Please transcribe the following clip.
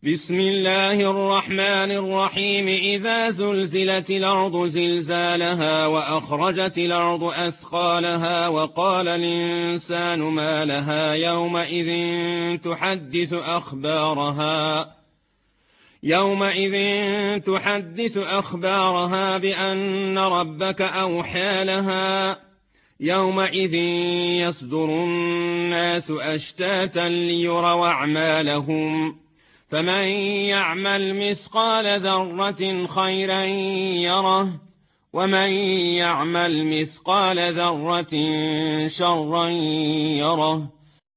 بسم الله الرحمن الرحيم. إذا زلزلت الأرض زلزالها وأخرجت الأرض أثقالها وقال الإنسان ما لها يومئذ تحدث أخبارها بأن ربك أوحى لها يومئذ يصدر الناس أشتاتا ليروا أعمالهم فمن يعمل مثقال ذرة خيرا يره ومن يعمل مثقال ذرة شرا يره